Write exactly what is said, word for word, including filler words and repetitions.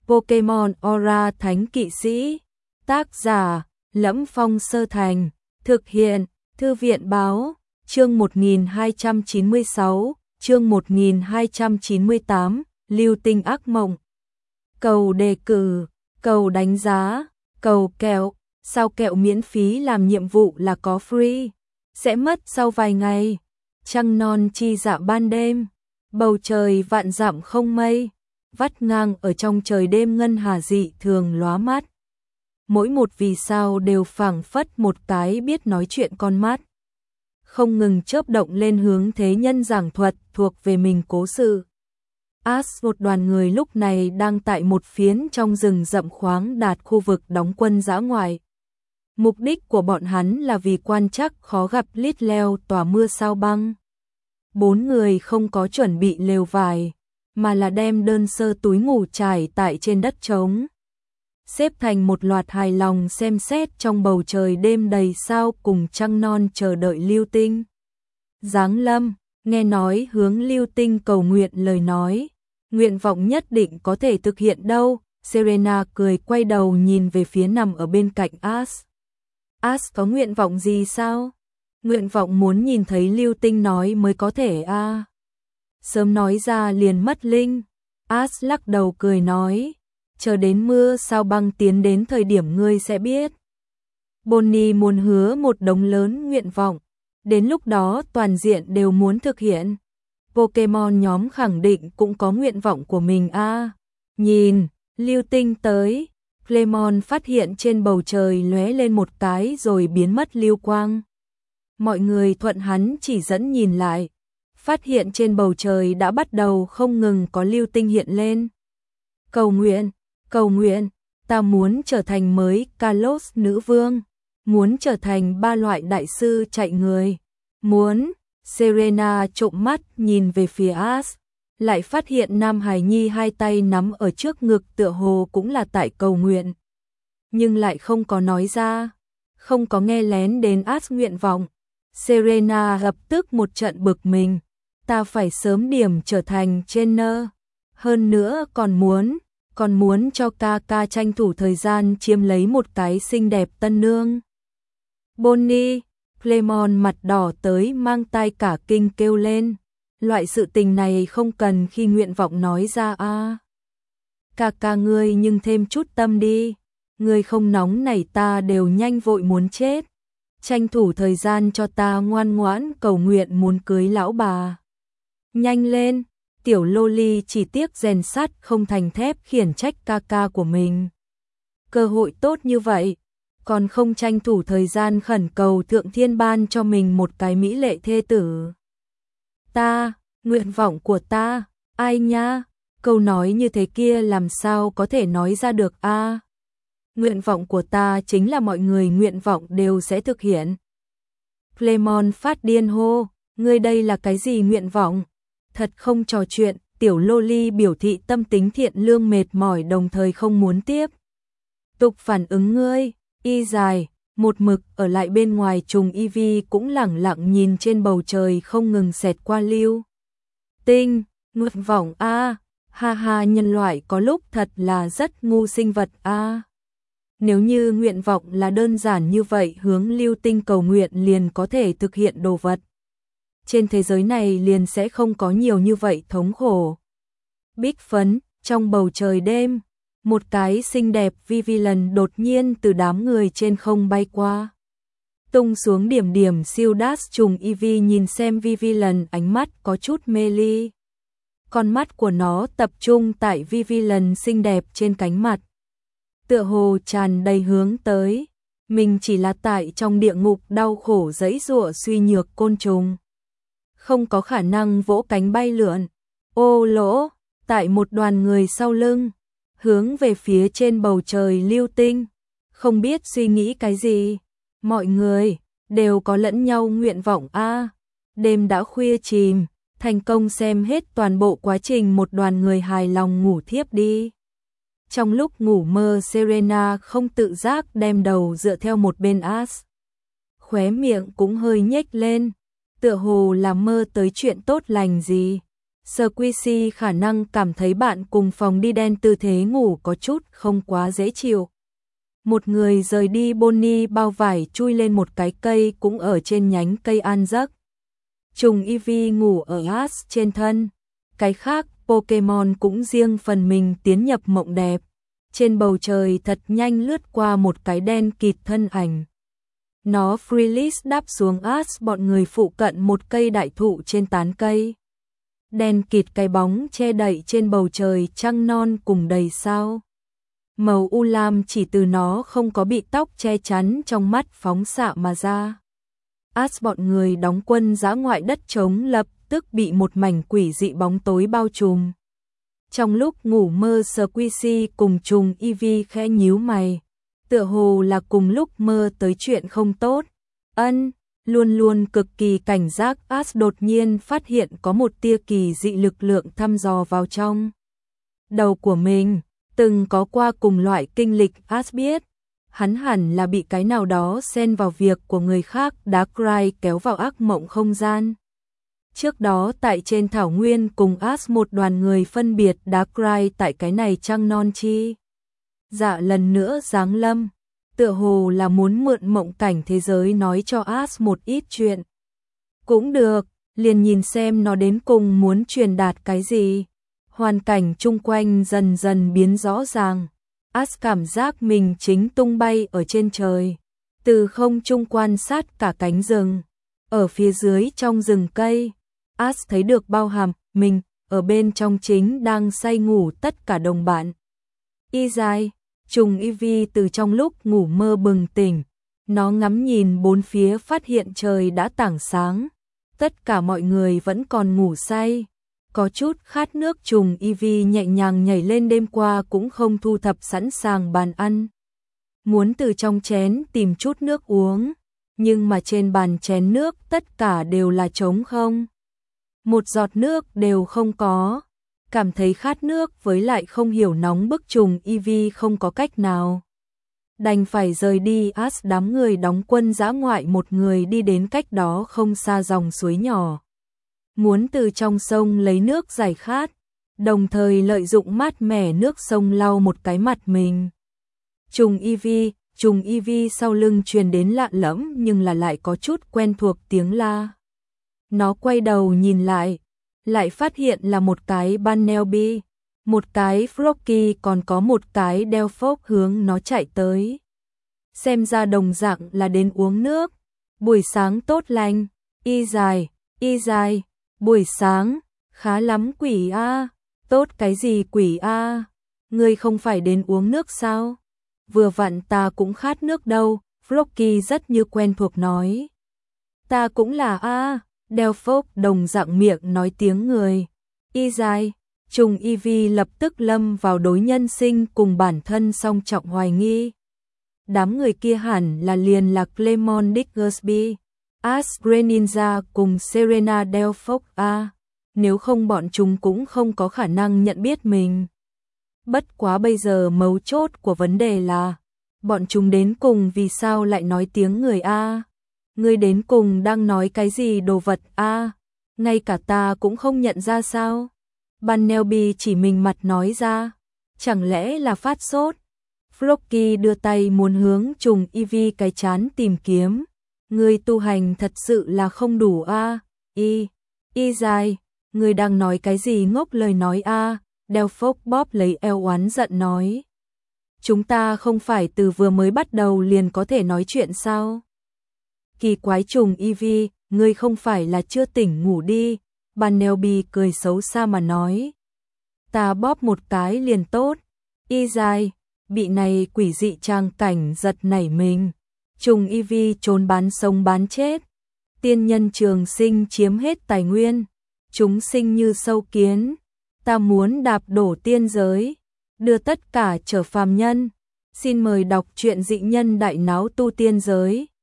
Pokemon Aura Thánh Kỵ Sĩ. Tác giả: Lẫm Phong Sơ Thành. Thực hiện: Thư viện Báo. Chương một nghìn hai trăm chín mươi sáu, chương một nghìn hai trăm chín mươi tám, Lưu Tinh Ác Mộng. Cầu đề cử, cầu đánh giá, cầu kẹo. Sao kẹo miễn phí làm nhiệm vụ là có free? Sẽ mất sau vài ngày. Trăng non chi dạ ban đêm. Bầu trời vạn dặm không mây. Vắt ngang ở trong trời đêm ngân hà dị thường lóa mắt. Mỗi một vì sao đều phảng phất một cái biết nói chuyện con mắt. Không ngừng chớp động lên hướng thế nhân giảng thuật thuộc về mình cố sự. As một đoàn người lúc này đang tại một phiến trong rừng rậm khoáng đạt khu vực đóng quân dã ngoại. Mục đích của bọn hắn là vì quan trắc khó gặp lít leo tỏa mưa sao băng. Bốn người không có chuẩn bị lều vải, mà là đem đơn sơ túi ngủ trải tại trên đất trống. Xếp thành một loạt hài lòng xem xét trong bầu trời đêm đầy sao cùng trăng non chờ đợi Lưu Tinh giáng lâm, nghe nói hướng Lưu Tinh cầu nguyện lời nói. Nguyện vọng nhất định có thể thực hiện đâu. Serena cười quay đầu nhìn về phía nằm ở bên cạnh As. As có nguyện vọng gì sao? Nguyện vọng muốn nhìn thấy Lưu Tinh nói mới có thể a. À. Sớm nói ra liền mất linh. As lắc đầu cười nói, chờ đến mưa sao băng tiến đến thời điểm ngươi sẽ biết. Bonnie muốn hứa một đống lớn nguyện vọng, đến lúc đó toàn diện đều muốn thực hiện. Pokemon nhóm khẳng định cũng có nguyện vọng của mình a. À. Nhìn, Lưu Tinh tới. Clemon phát hiện trên bầu trời lóe lên một cái rồi biến mất lưu quang. Mọi người thuận hắn chỉ dẫn nhìn lại, phát hiện trên bầu trời đã bắt đầu không ngừng có lưu tinh hiện lên. Cầu nguyện, cầu nguyện, ta muốn trở thành mới Kalos nữ vương, muốn trở thành ba loại đại sư chạy người, muốn. Serena trộm mắt nhìn về phía As, lại phát hiện Nam Hải Nhi hai tay nắm ở trước ngực tựa hồ cũng là tại cầu nguyện. Nhưng lại không có nói ra, không có nghe lén đến As nguyện vọng. Serena lập tức một trận bực mình, ta phải sớm điểm trở thành trainer, hơn nữa còn muốn, còn muốn cho ca ca tranh thủ thời gian chiếm lấy một cái xinh đẹp tân nương. Bonnie, Clemon mặt đỏ tới mang tai cả kinh kêu lên, loại sự tình này không cần khi nguyện vọng nói ra a. À. Ca ca ngươi nhưng thêm chút tâm đi, ngươi không nóng này ta đều nhanh vội muốn chết. Tranh thủ thời gian cho ta ngoan ngoãn cầu nguyện muốn cưới lão bà. Nhanh lên, tiểu loli chỉ tiếc rèn sắt không thành thép khiển trách ca ca của mình. Cơ hội tốt như vậy, còn không tranh thủ thời gian khẩn cầu thượng thiên ban cho mình một cái mỹ lệ thê tử. Ta, nguyện vọng của ta, ai nha, câu nói như thế kia làm sao có thể nói ra được a? À? Nguyện vọng của ta chính là mọi người nguyện vọng đều sẽ thực hiện. Clemon phát điên hô, ngươi đây là cái gì nguyện vọng? Thật không trò chuyện, tiểu loli biểu thị tâm tính thiện lương mệt mỏi đồng thời không muốn tiếp tục phản ứng ngươi. Y dài, một mực ở lại bên ngoài trùng Eevee cũng lẳng lặng nhìn trên bầu trời không ngừng xẹt qua Lưu Tinh, nguyện vọng a, à. Ha ha, nhân loại có lúc thật là rất ngu sinh vật a. À. Nếu như nguyện vọng là đơn giản như vậy, hướng Lưu Tinh cầu nguyện liền có thể thực hiện đồ vật. Trên thế giới này liền sẽ không có nhiều như vậy thống khổ. Bích phấn, trong bầu trời đêm, một cái xinh đẹp Vivillon đột nhiên từ đám người trên không bay qua. Tung xuống điểm điểm siêu đát trùng Eevee nhìn xem Vivillon ánh mắt có chút mê ly. Con mắt của nó tập trung tại Vivillon xinh đẹp trên cánh mặt. Tựa hồ tràn đầy hướng tới. Mình chỉ là tại trong địa ngục đau khổ giãy giụa suy nhược côn trùng. Không có khả năng vỗ cánh bay lượn. Ô lỗ, tại một đoàn người sau lưng. Hướng về phía trên bầu trời Lưu Tinh, không biết suy nghĩ cái gì. Mọi người đều có lẫn nhau nguyện vọng a. À. Đêm đã khuya chìm, thành công xem hết toàn bộ quá trình, một đoàn người hài lòng ngủ thiếp đi. Trong lúc ngủ mơ, Serena không tự giác đem đầu dựa theo một bên As. Khóe miệng cũng hơi nhếch lên, tựa hồ là mơ tới chuyện tốt lành gì. Squishy khả năng cảm thấy bạn cùng phòng đi đen tư thế ngủ có chút không quá dễ chịu. Một người rời đi, Bonnie bao vải chui lên một cái cây cũng ở trên nhánh cây an giấc. Trùng Eevee ngủ ở Ash trên thân. Cái khác, Pokemon cũng riêng phần mình tiến nhập mộng đẹp. Trên bầu trời thật nhanh lướt qua một cái đen kịt thân ảnh. Nó freelance đáp xuống Ash bọn người phụ cận một cây đại thụ trên tán cây. Đen kịt cái bóng che đậy trên bầu trời trăng non cùng đầy sao. Màu u lam chỉ từ nó không có bị tóc che chắn trong mắt phóng xạ mà ra. Ash bọn người đóng quân dã ngoại đất trống lập tức bị một mảnh quỷ dị bóng tối bao trùm. Trong lúc ngủ mơ, Squishy cùng trùng Eevee khẽ nhíu mày, tựa hồ là cùng lúc mơ tới chuyện không tốt. Ân, luôn luôn cực kỳ cảnh giác, Ash đột nhiên phát hiện có một tia kỳ dị lực lượng thăm dò vào trong đầu của mình. Từng có qua cùng loại kinh lịch, Ash biết hắn hẳn là bị cái nào đó xen vào việc của người khác, Darkrai kéo vào ác mộng không gian. Trước đó tại trên thảo nguyên cùng Ash một đoàn người phân biệt, Darkrai tại cái này trăng non chi dạ lần nữa giáng lâm, tựa hồ là muốn mượn mộng cảnh thế giới nói cho Ash một ít chuyện. Cũng được, liền nhìn xem nó đến cùng muốn truyền đạt cái gì. Hoàn cảnh chung quanh dần dần biến rõ ràng. Ash cảm giác mình chính tung bay ở trên trời, từ không trung quan sát cả cánh rừng. Ở phía dưới trong rừng cây, Ash thấy được bao hàm mình ở bên trong chính đang say ngủ tất cả đồng bạn. Y dài, trùng Eevee từ trong lúc ngủ mơ bừng tỉnh, nó ngắm nhìn bốn phía phát hiện trời đã tảng sáng, tất cả mọi người vẫn còn ngủ say. Có chút khát nước, trùng Eevee nhẹ nhàng nhảy lên, đêm qua cũng không thu thập sẵn sàng bàn ăn. Muốn từ trong chén tìm chút nước uống, nhưng mà trên bàn chén nước tất cả đều là trống không. Một giọt nước đều không có. Cảm thấy khát nước với lại không hiểu nóng bức, trùng Eevee không có cách nào. Đành phải rời đi. Ash đám người đóng quân dã ngoại một người đi đến cách đó không xa dòng suối nhỏ. Muốn từ trong sông lấy nước giải khát, đồng thời lợi dụng mát mẻ nước sông lau một cái mặt mình. Trùng Eevee, trùng Eevee sau lưng truyền đến lạ lẫm nhưng là lại có chút quen thuộc tiếng la. Nó quay đầu nhìn lại, lại phát hiện là một cái Bunnelby, một cái Froakie, còn có một cái Delphox hướng nó chạy tới. Xem ra đồng dạng là đến uống nước. Buổi sáng tốt lành, y dài, y dài. Buổi sáng, khá lắm quỷ a. Tốt cái gì quỷ a? Ngươi không phải đến uống nước sao? Vừa vặn ta cũng khát nước đâu, Froakie rất như quen thuộc nói. Ta cũng là a. Delphox đồng dạng miệng nói tiếng người. Y dài, trùng Eevee lập tức lâm vào đối nhân sinh cùng bản thân song trọng hoài nghi. Đám người kia hẳn là liền là Clemon Diggersby, Ash Greninja cùng Serena Delphox a. Nếu không bọn chúng cũng không có khả năng nhận biết mình. Bất quá bây giờ mấu chốt của vấn đề là bọn chúng đến cùng vì sao lại nói tiếng người a? Ngươi đến cùng đang nói cái gì đồ vật a? Ngay cả ta cũng không nhận ra sao? Bunnelby chỉ mình mặt nói ra, chẳng lẽ là phát sốt? Froakie đưa tay muốn hướng trùng Eevee cái chán tìm kiếm. Ngươi tu hành thật sự là không đủ a. Y, y dài, ngươi đang nói cái gì ngốc lời nói a? Delphox bóp lấy eo oán giận nói. Chúng ta không phải từ vừa mới bắt đầu liền có thể nói chuyện sao? Kỳ quái, trùng Eevee, ngươi không phải là chưa tỉnh ngủ đi? Bunnelby cười xấu xa mà nói. Ta bóp một cái liền tốt. Y dài, bị này quỷ dị trang cảnh giật nảy mình. Trùng Eevee trốn bán sống bán chết. Tiên nhân trường sinh chiếm hết tài nguyên. Chúng sinh như sâu kiến. Ta muốn đạp đổ tiên giới, đưa tất cả trở phàm nhân. Xin mời đọc truyện Dị Nhân Đại Náo Tu Tiên Giới.